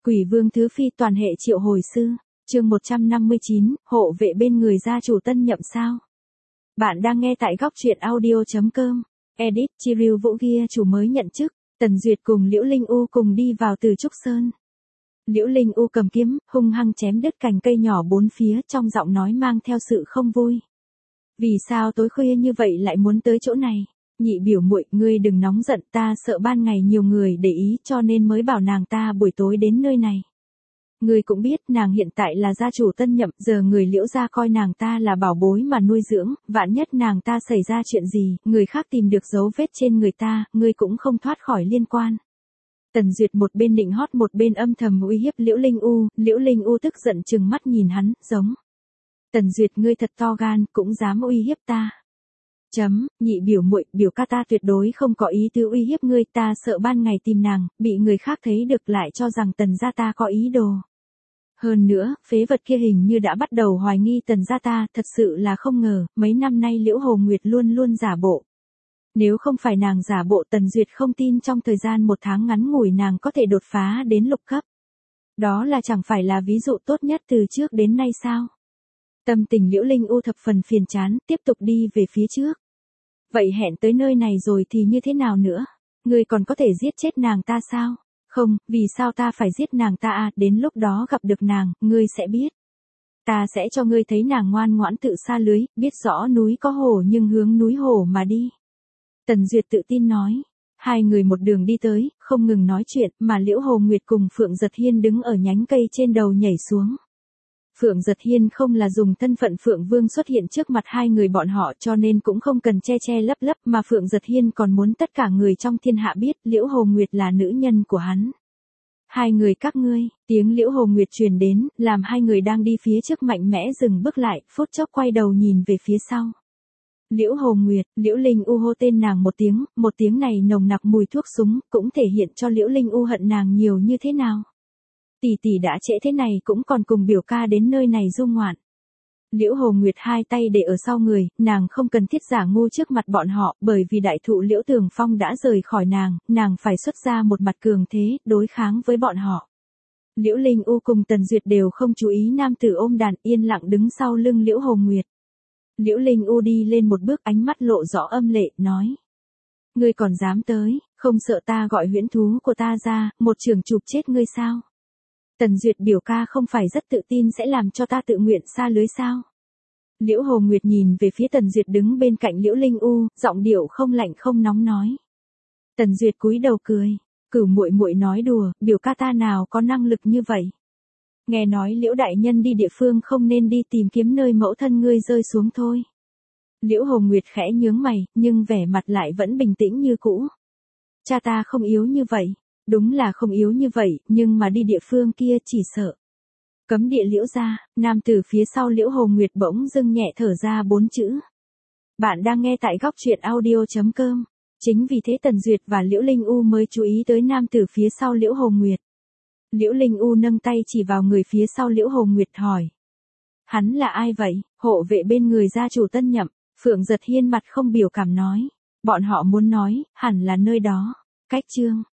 Quỷ vương thứ phi toàn hệ triệu hồi sư, chương 159, hộ vệ bên người gia chủ tân nhậm sao. Bạn đang nghe tại góc truyện audio.com, edit Chiriu Vũ Gia chủ mới nhận chức, Tần Duyệt cùng Liễu Linh U cùng đi vào Từ Trúc Sơn. Liễu Linh U cầm kiếm, hung hăng chém đứt cành cây nhỏ bốn phía, trong giọng nói mang theo sự không vui. Vì sao tối khuya như vậy lại muốn tới chỗ này? Nhị biểu muội, ngươi đừng nóng giận, ta sợ ban ngày nhiều người để ý cho nên mới bảo nàng ta buổi tối đến nơi này. Ngươi cũng biết nàng hiện tại là gia chủ tân nhậm, giờ người Liễu gia coi nàng ta là bảo bối mà nuôi dưỡng, vạn nhất nàng ta xảy ra chuyện gì, người khác tìm được dấu vết trên người ta, ngươi cũng không thoát khỏi liên quan. Tần Duyệt một bên nịnh hót một bên âm thầm uy hiếp Liễu Linh U tức giận trừng mắt nhìn hắn, giống. Tần Duyệt, ngươi thật to gan, cũng dám uy hiếp ta. Nhị biểu muội, biểu ca ta tuyệt đối không có ý tứ uy hiếp ngươi, ta sợ ban ngày tìm nàng, bị người khác thấy được lại cho rằng Tần gia ta có ý đồ. Hơn nữa, phế vật kia hình như đã bắt đầu hoài nghi Tần gia ta, thật sự là không ngờ, mấy năm nay Liễu Hồ Nguyệt luôn luôn giả bộ. Nếu không phải nàng giả bộ, Tần Duyệt không tin trong thời gian một tháng ngắn ngủi nàng có thể đột phá đến lục cấp. Đó là chẳng phải là ví dụ tốt nhất từ trước đến nay sao? Tâm tình Liễu Linh U thập phần phiền chán, tiếp tục đi về phía trước. Vậy hẹn tới nơi này rồi thì như thế nào nữa? Ngươi còn có thể giết chết nàng ta sao? Không, vì sao ta phải giết nàng ta à? Đến lúc đó gặp được nàng, ngươi sẽ biết. Ta sẽ cho ngươi thấy nàng ngoan ngoãn tự sa lưới, biết rõ núi có hổ nhưng hướng núi hổ mà đi. Tần Duyệt tự tin nói. Hai người một đường đi tới, không ngừng nói chuyện, mà Liễu Hồ Nguyệt cùng Phượng Giật Hiên đứng ở nhánh cây trên đầu nhảy xuống. Phượng Giật Hiên không là dùng thân phận Phượng Vương xuất hiện trước mặt hai người bọn họ cho nên cũng không cần che lấp mà Phượng Giật Hiên còn muốn tất cả người trong thiên hạ biết Liễu Hồ Nguyệt là nữ nhân của hắn. Hai người các ngươi, tiếng Liễu Hồ Nguyệt truyền đến, làm hai người đang đi phía trước mạnh mẽ dừng bước lại, phút chốc quay đầu nhìn về phía sau. Liễu Hồ Nguyệt, Liễu Linh U hô tên nàng một tiếng này nồng nặc mùi thuốc súng, cũng thể hiện cho Liễu Linh U hận nàng nhiều như thế nào. Tỷ tỷ đã trễ thế này cũng còn cùng biểu ca đến nơi này du ngoạn. Liễu Hồ Nguyệt hai tay để ở sau người, nàng không cần thiết giả ngu trước mặt bọn họ, bởi vì đại thụ Liễu Tường Phong đã rời khỏi nàng phải xuất ra một mặt cường thế, đối kháng với bọn họ. Liễu Linh U cùng Tần Duyệt đều không chú ý nam tử ôm đàn, yên lặng đứng sau lưng Liễu Hồ Nguyệt. Liễu Linh U đi lên một bước, ánh mắt lộ rõ âm lệ, nói. Ngươi còn dám tới, không sợ ta gọi huyễn thú của ta ra, một trường chụp chết ngươi sao? Tần Duyệt biểu ca không phải rất tự tin sẽ làm cho ta tự nguyện sa lưới sao? Liễu Hồ Nguyệt nhìn về phía Tần Duyệt đứng bên cạnh Liễu Linh U, giọng điệu không lạnh không nóng nói. Tần Duyệt cúi đầu cười, cửu muội muội nói đùa, biểu ca ta nào có năng lực như vậy. Nghe nói Liễu đại nhân đi địa phương không nên đi tìm kiếm nơi mẫu thân ngươi rơi xuống thôi. Liễu Hồ Nguyệt khẽ nhướng mày, nhưng vẻ mặt lại vẫn bình tĩnh như cũ. Cha ta không yếu như vậy. Đúng là không yếu như vậy, nhưng mà đi địa phương kia chỉ sợ. Cấm địa Liễu gia, nam tử phía sau Liễu Hồ Nguyệt bỗng dưng nhẹ thở ra 4 chữ. Bạn đang nghe tại góc truyện audio.com. Chính vì thế Tần Duyệt và Liễu Linh U mới chú ý tới nam tử phía sau Liễu Hồ Nguyệt. Liễu Linh U nâng tay chỉ vào người phía sau Liễu Hồ Nguyệt hỏi. Hắn là ai vậy? Hộ vệ bên người gia chủ tân nhậm. Phượng Giật Hiên mặt không biểu cảm nói. Bọn họ muốn nói, hẳn là nơi đó. Cách chương.